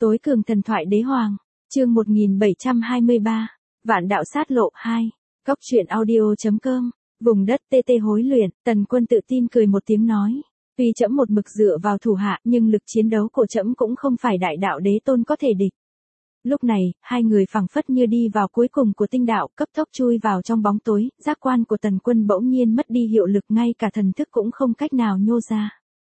Tối cường thần thoại đế hoàng, chương 1723, Vạn đạo sát lộ 2, Cóc truyện audio.com, vùng đất tê tê hối luyện, Tần Quân tự tin cười một tiếng nói. Tuy trẫm một mực dựa vào thủ hạ nhưng lực chiến đấu của trẫm cũng không phải đại đạo đế tôn có thể địch. Lúc này, hai người phảng phất như đi vào cuối cùng của tinh đạo, cấp tốc chui vào trong bóng tối, giác quan của Tần Quân bỗng nhiên mất đi hiệu lực, ngay cả thần thức cũng không cách nào nhô ra.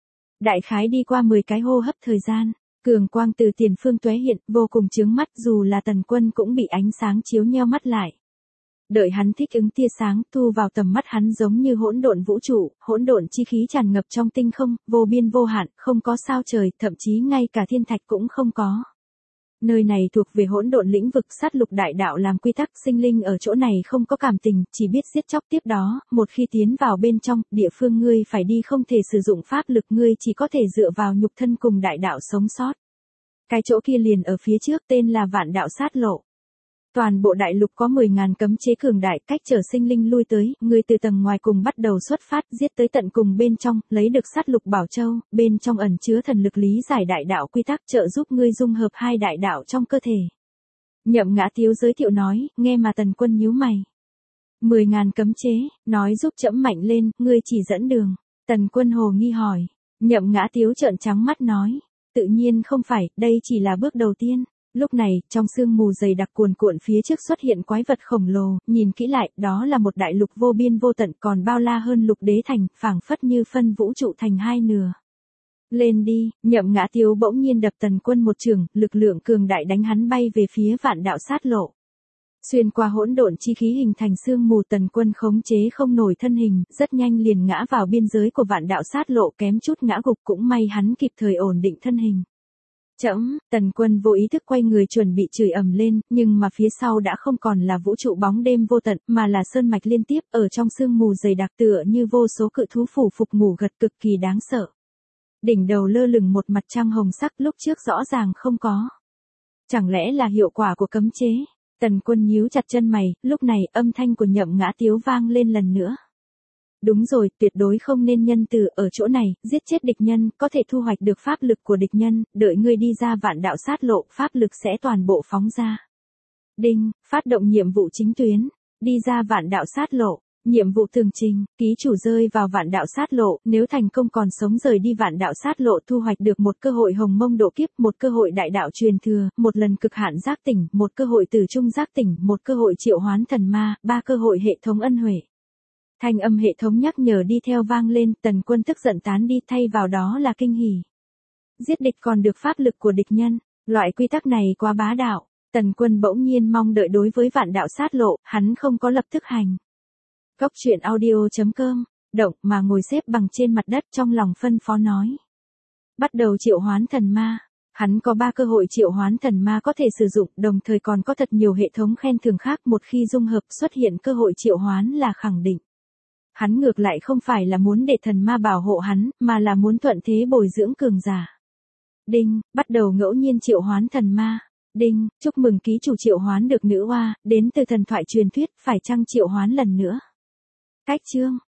Đại khái đi qua 10 cái hô hấp thời gian, cường quang từ tiền phương tóe hiện, vô cùng chướng mắt, dù là Tần Quân cũng bị ánh sáng chiếu nheo mắt lại. Đợi hắn thích ứng tia sáng, thu vào tầm mắt hắn giống như hỗn độn vũ trụ, hỗn độn chi khí tràn ngập trong tinh không, vô biên vô hạn, không có sao trời, thậm chí ngay cả thiên thạch cũng không có. Nơi này thuộc về hỗn độn lĩnh vực, sát lục đại đạo làm quy tắc, sinh linh ở chỗ này không có cảm tình, chỉ biết giết chóc. Tiếp đó, một khi tiến vào bên trong, địa phương ngươi phải đi không thể sử dụng pháp lực, ngươi chỉ có thể dựa vào nhục thân cùng đại đạo sống sót. Cái chỗ kia liền ở phía trước, tên là Vạn đạo sát lộ. Toàn bộ đại lục có 10.000 cấm chế cường đại, cách trở sinh linh lui tới, ngươi từ tầng ngoài cùng bắt đầu xuất phát, giết tới tận cùng bên trong, lấy được sát lục bảo châu, bên trong ẩn chứa thần lực lý giải đại đạo quy tắc, trợ giúp ngươi dung hợp hai đại đạo trong cơ thể. Nhậm Ngã Tiếu giới thiệu nói, nghe mà Tần Quân nhíu mày. 10.000 cấm chế, nói giúp trẫm mạnh lên, ngươi chỉ dẫn đường. Tần Quân hồ nghi hỏi. Nhậm Ngã Tiếu trợn trắng mắt nói, tự nhiên không phải, đây chỉ là bước đầu tiên. Lúc này, trong sương mù dày đặc cuồn cuộn phía trước xuất hiện quái vật khổng lồ, nhìn kỹ lại, đó là một đại lục vô biên vô tận, còn bao la hơn lục đế thành, phảng phất như phân vũ trụ thành hai nửa. Lên đi, Nhậm Ngã Tiếu bỗng nhiên đập Tần Quân một chưởng, lực lượng cường đại đánh hắn bay về phía vạn đạo sát lộ. Xuyên qua hỗn độn chi khí hình thành sương mù, Tần Quân khống chế không nổi thân hình, rất nhanh liền ngã vào biên giới của vạn đạo sát lộ, kém chút ngã gục, cũng may hắn kịp thời ổn định thân hình. Trẫm, Tần Quân vô ý thức quay người chuẩn bị chửi ầm lên, nhưng mà phía sau đã không còn là vũ trụ bóng đêm vô tận, mà là sơn mạch liên tiếp, ở trong sương mù dày đặc tựa như vô số cự thú phủ phục ngủ gật, cực kỳ đáng sợ. Đỉnh đầu lơ lửng một mặt trăng hồng sắc, lúc trước rõ ràng không có. Chẳng lẽ là hiệu quả của cấm chế? Tần Quân nhíu chặt chân mày, lúc này âm thanh của Nhậm Ngã Tiếu vang lên lần nữa. Đúng rồi, tuyệt đối không nên nhân từ, ở chỗ này, giết chết địch nhân, có thể thu hoạch được pháp lực của địch nhân, đợi ngươi đi ra vạn đạo sát lộ, pháp lực sẽ toàn bộ phóng ra. Đinh, phát động nhiệm vụ chính tuyến, đi ra vạn đạo sát lộ, nhiệm vụ tường trình, ký chủ rơi vào vạn đạo sát lộ, nếu thành công còn sống rời đi vạn đạo sát lộ, thu hoạch được một cơ hội hồng mông độ kiếp, một cơ hội đại đạo truyền thừa, một lần cực hạn giác tỉnh, một cơ hội tử trung giác tỉnh, một cơ hội triệu hoán thần ma, 3 cơ hội hệ thống ân huệ. Thanh âm hệ thống nhắc nhở đi theo vang lên, Tần Quân tức giận tán đi, thay vào đó là kinh hỉ. Giết địch còn được pháp lực của địch nhân, loại quy tắc này quá bá đạo. Tần Quân bỗng nhiên mong đợi đối với vạn đạo sát lộ, hắn không có lập tức hành. Cóc truyện audio.com, động mà ngồi xếp bằng trên mặt đất, trong lòng phân phó nói. Bắt đầu triệu hoán thần ma. Hắn có 3 cơ hội triệu hoán thần ma có thể sử dụng, đồng thời còn có thật nhiều hệ thống khen thưởng khác, một khi dung hợp xuất hiện cơ hội triệu hoán là khẳng định. Hắn ngược lại không phải là muốn để thần ma bảo hộ hắn, mà là muốn thuận thế bồi dưỡng cường giả. Đinh, bắt đầu ngẫu nhiên triệu hoán thần ma. Đinh, chúc mừng ký chủ triệu hoán được nữ oa, đến từ thần thoại truyền thuyết, phải chăng triệu hoán lần nữa? Cách chương,